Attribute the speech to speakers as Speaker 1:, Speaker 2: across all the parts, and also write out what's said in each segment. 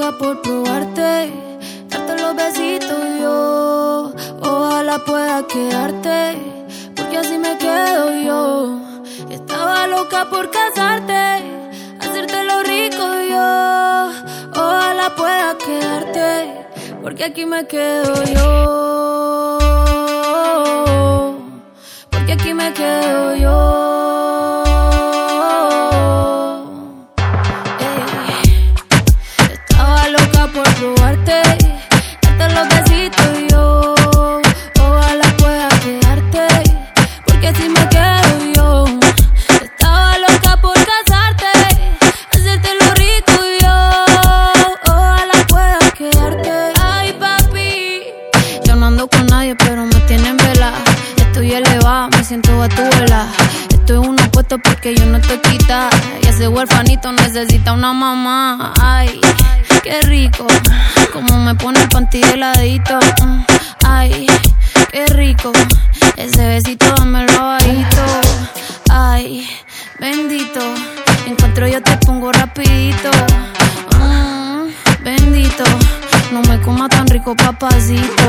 Speaker 1: loca por probarte, darte los besitos yo. Ojalá pueda quedarte, porque así me quedo yo. Estaba loca por casarte, hacerte lo rico yo. Ojalá pueda quedarte, porque aquí me quedo yo. Porque aquí me quedo yo. Estaba loca por probarte, darte los besitos yo. Ojalá pueda quedarte, porque así me quedo yo. Estaba loca por casarte, hacerte lo rico yo. Ojalá pueda quedarte. Ay, papi, yo no ando con nadie, pero me tienen vela. Estoy elevada, me siento a tu vela. Estoy uno puesto porque yo no estoy quita. Y ese huerfanito necesita una mamá. Ay, qué rico, como me pone el panty de ladito. Ay, qué rico, ese besito dámelo bajito. Ay, bendito, encuentro yo te pongo rapidito. Bendito, no me coma tan rico, papacito.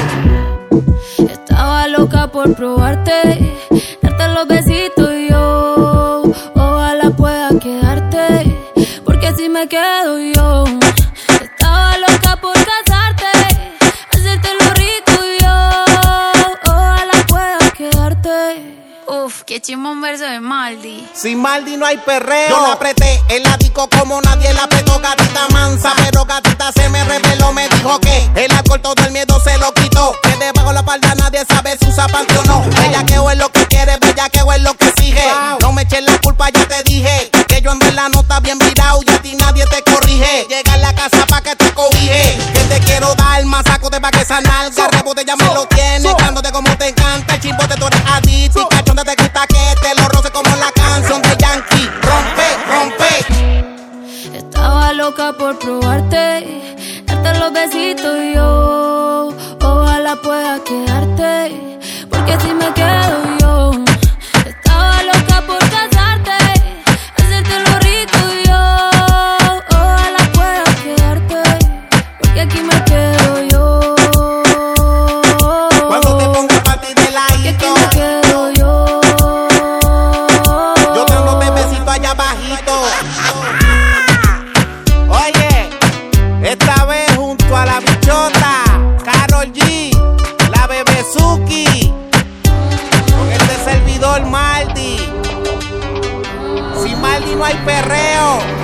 Speaker 1: Estaba loca por probarte, darte los besitos yo. Ojalá pueda quedarte, porque así me quedo yo. Estaba loca por casarte, hacerte lo rico yo. Ojalá pueda quedarte. Uf, qué chimbo un verso de Maldi.
Speaker 2: Sin Maldi no hay perreo. Yo la apreté en la disco como nadie la apretó, gatita mansa. Pero gatita se me reveló, me dijo que el alcohol todo el miedo se lo quitó. Que debajo la espalda nadie sabe si usa panty o no. Bellaqueo es lo que quiere, bellaqueo es lo que exige. No me eches la culpa, ya te dije que yo en verdad no está bien virado y a ti nadie te corrige. Llega a la casa pa' que te cobije, que te quiero dar más saco de pa' que esa nalga. Rebote ya me lo tienes, cándote como te encanta. El chimbote tú eres adicto y cachonde te gusta que te lo roce como la canción de Yankee. Rompe, rompe.
Speaker 1: Estaba loca por probarte, darte los besitos yo. Ojalá pueda quedarte, porque así me quedo yo. Estaba loca por casarte, hacerte lo rico yo. Ojalá pueda quedarte, porque aquí me quedo yo.
Speaker 2: Cuando te pongas panty de ladito,
Speaker 1: aquí me quedo yo.
Speaker 2: yo te ando de besito allá bajito. Oye, esta vez junto a la bichota, Karol G, la Bebezuki, con este servidor Maldi. Sin Maldi no hay perreo.